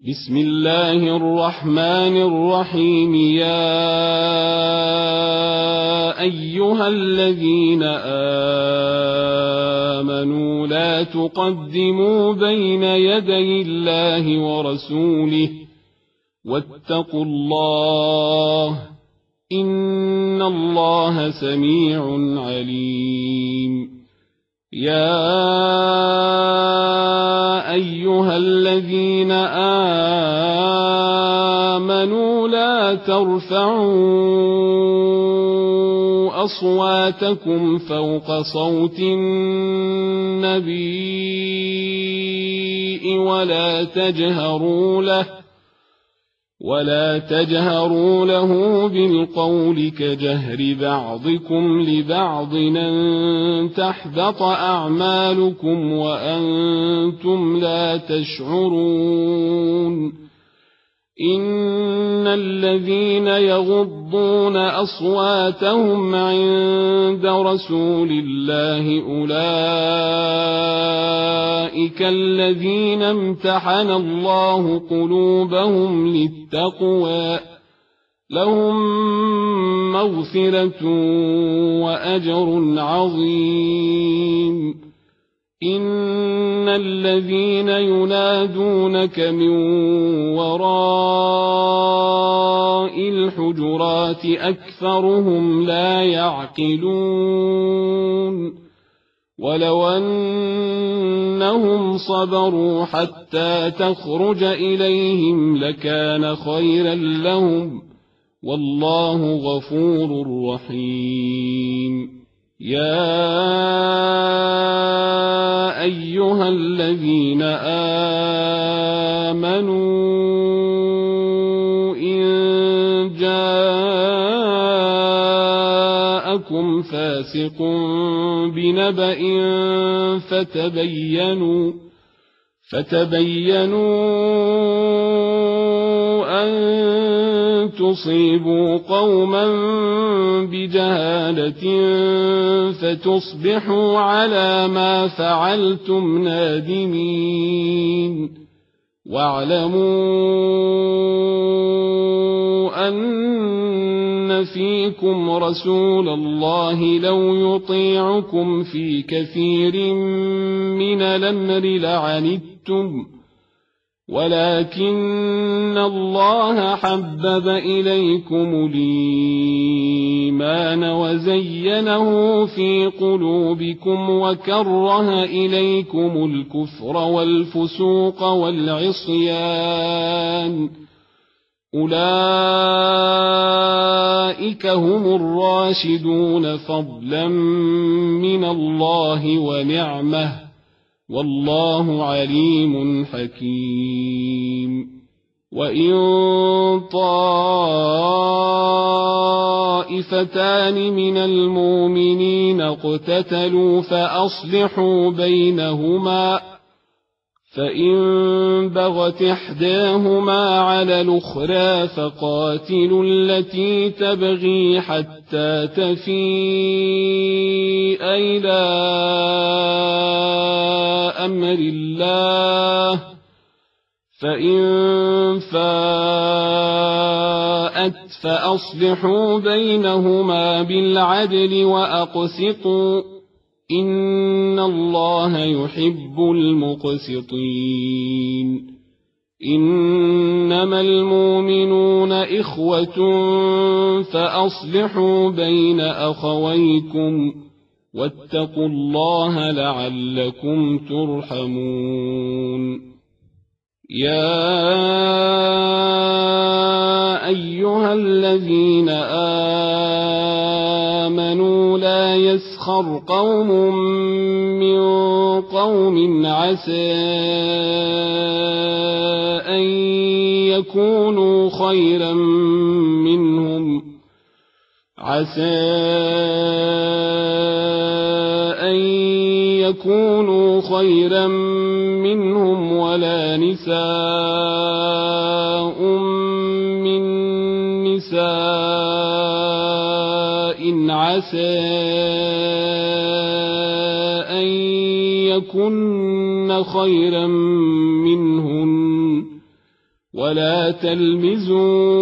بسم الله الرحمن الرحيم. يا أيها الذين آمنوا لا تقدموا بين يدي الله ورسوله واتقوا الله إن الله سميع عليم. يا أيها الذين آمنوا لا ترفعوا أصواتكم فوق صوت النبي ولا تجهروا له بالقول كجهر بعضكم لبعض أن تحبط أعمالكم وأنتم لا تشعرون. إن الذين يغضون أصواتهم عند رسول الله أولئك الذين امتحن الله قلوبهم للتقوى لهم مغفرة وأجر عظيم. إن الذين ينادونك من وراء الحجرات أكثرهم لا يعقلون. ولو أنهم صبروا حتى تخرج إليهم لكان خيرا لهم والله غفور رحيم. يا أيها الذين آمنوا إن جاءكم فاسق بنبأ فتبينوا أن تصيبوا قوما بجهالة فتصبحوا على ما فعلتم نادمين. واعلموا أن فيكم رسول الله لو يطيعكم في كثير من الأمر لعنتم ولكن الله حبب إليكم الإيمان وزينه في قلوبكم وكره إليكم الكفر والفسوق والعصيان أولئك هم الراشدون فضلا من الله ونعمه والله عليم حكيم. وإن طائفتان من المؤمنين اقتتلوا فأصلحوا بينهما فإن بغت إحداهما على الأخرى فقاتلوا التي تبغي حتى تفيء إلى أمر الله فإن فاءت فأصلحوا بينهما بالعدل وأقسطوا إن الله يحب المقسطين. إنما المؤمنون إخوة فأصلحوا بين أخويكم واتقوا الله لعلكم ترحمون. يا أيها الذين آمنوا لا يسخر قوم من قوم عسى أن يكونوا خيرا منهم ولا نساء من نساء عسى أن يكن خيرا منهن ولا تلمزوا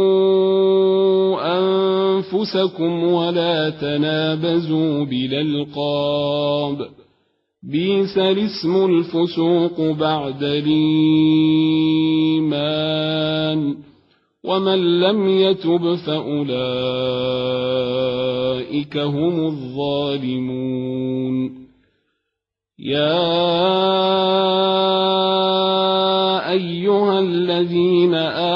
أنفسكم ولا تنابزوا بالألقاب بئس الاسم الفسوق بعد الإيمان ومن لم يتب فأولئك هم الظالمون يا أيها الذين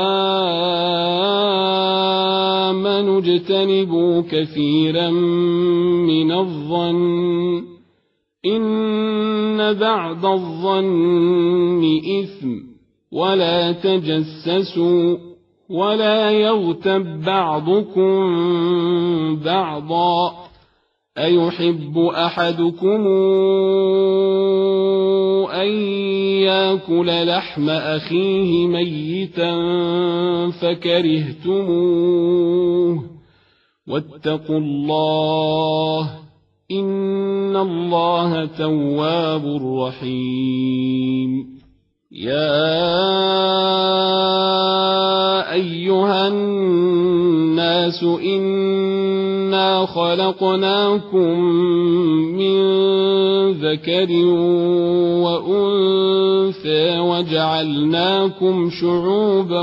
آمنوا اجتنبوا كثيرا من الظن إن بعض الظن إثم ولا تجسسوا ولا يغتب بعضكم بعضا أيحب أحدكم أن يأكل لحم أخيه ميتا فكرهتموه واتقوا الله إن الله تواب رحيم يا أيها الناس إنا خلقناكم من ذكر وأنثى وجعلناكم شعوبا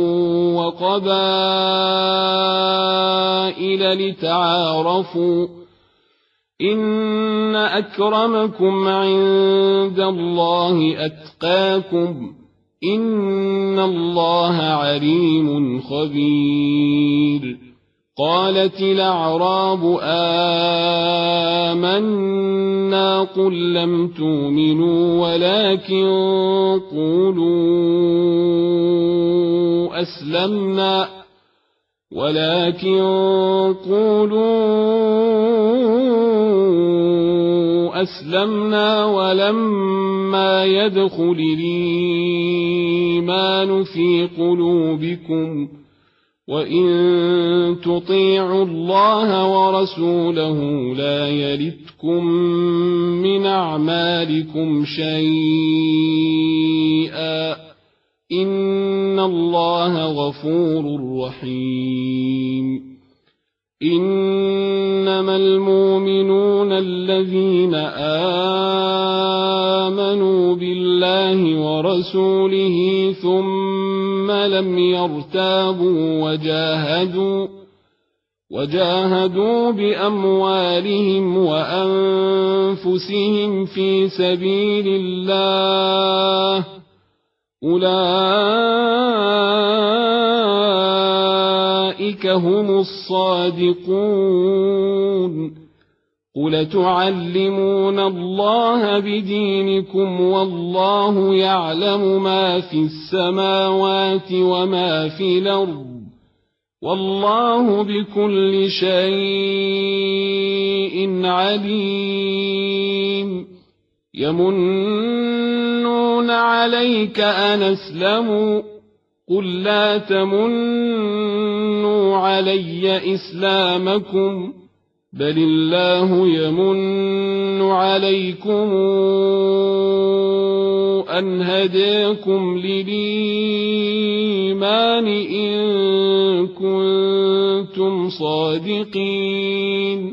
وقبائل لتعارفوا إن أكرمكم عند الله أتقاكم إن الله عليم خبير قالت الأعراب آمنا قل لم تؤمنوا ولكن قولوا أسلمنا ولما يدخل الإيمان في قلوبكم وإن تطيعوا الله ورسوله لا يلتكم من أعمالكم شيئا إن الله غفور رحيم إنما المؤمنون الذين آمنوا بالله ورسوله ثم لم يرتابوا وجاهدوا بأموالهم وأنفسهم في سبيل الله أولئك هم الصادقون قل تعلمون الله بدينكم والله يعلم ما في السماوات وما في الأرض والله بكل شيء عليم يمنون عليك أن أسلموا قل لا تمنوا علي إسلامكم بل الله يمن عليكم أن هداكم للإيمان إن كنتم صادقين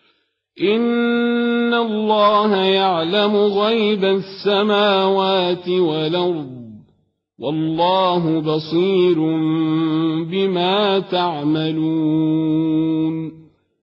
إن الله يعلم غيب السماوات والأرض والله بصير بما تعملون